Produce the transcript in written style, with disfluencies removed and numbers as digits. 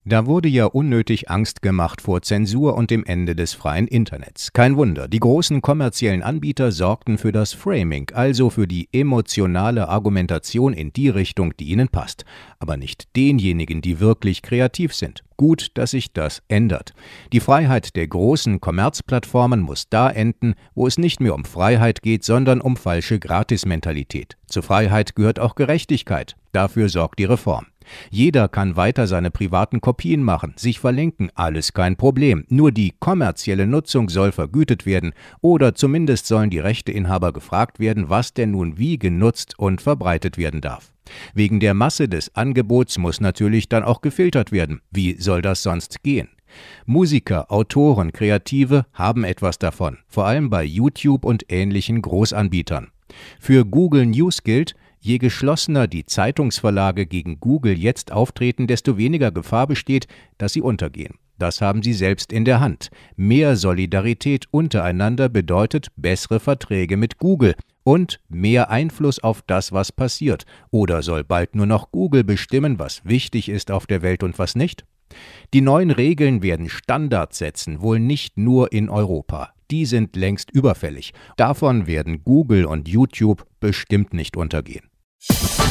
Da wurde ja unnötig Angst gemacht vor Zensur und dem Ende des freien Internets. Kein Wunder, die großen kommerziellen Anbieter sorgten für das Framing, also für die emotionale Argumentation in die Richtung, die ihnen passt. Aber nicht denjenigen, die wirklich kreativ sind. Gut, dass sich das ändert. Die Freiheit der großen Kommerzplattformen muss da enden, wo es nicht mehr um Freiheit geht, sondern um falsche Gratismentalität. Zur Freiheit gehört auch Gerechtigkeit. Dafür sorgt die Reform. Jeder kann weiter seine privaten Kopien machen, sich verlinken, alles kein Problem. Nur die kommerzielle Nutzung soll vergütet werden oder zumindest sollen die Rechteinhaber gefragt werden, was denn nun wie genutzt und verbreitet werden darf. Wegen der Masse des Angebots muss natürlich dann auch gefiltert werden. Wie soll das sonst gehen? Musiker, Autoren, Kreative haben etwas davon, vor allem bei YouTube und ähnlichen Großanbietern. Für Google News gilt: Je geschlossener die Zeitungsverlage gegen Google jetzt auftreten, desto weniger Gefahr besteht, dass sie untergehen. Das haben sie selbst in der Hand. Mehr Solidarität untereinander bedeutet bessere Verträge mit Google und mehr Einfluss auf das, was passiert. Oder soll bald nur noch Google bestimmen, was wichtig ist auf der Welt und was nicht? Die neuen Regeln werden Standards setzen, wohl nicht nur in Europa. Die sind längst überfällig. Davon werden Google und YouTube bestimmt nicht untergehen.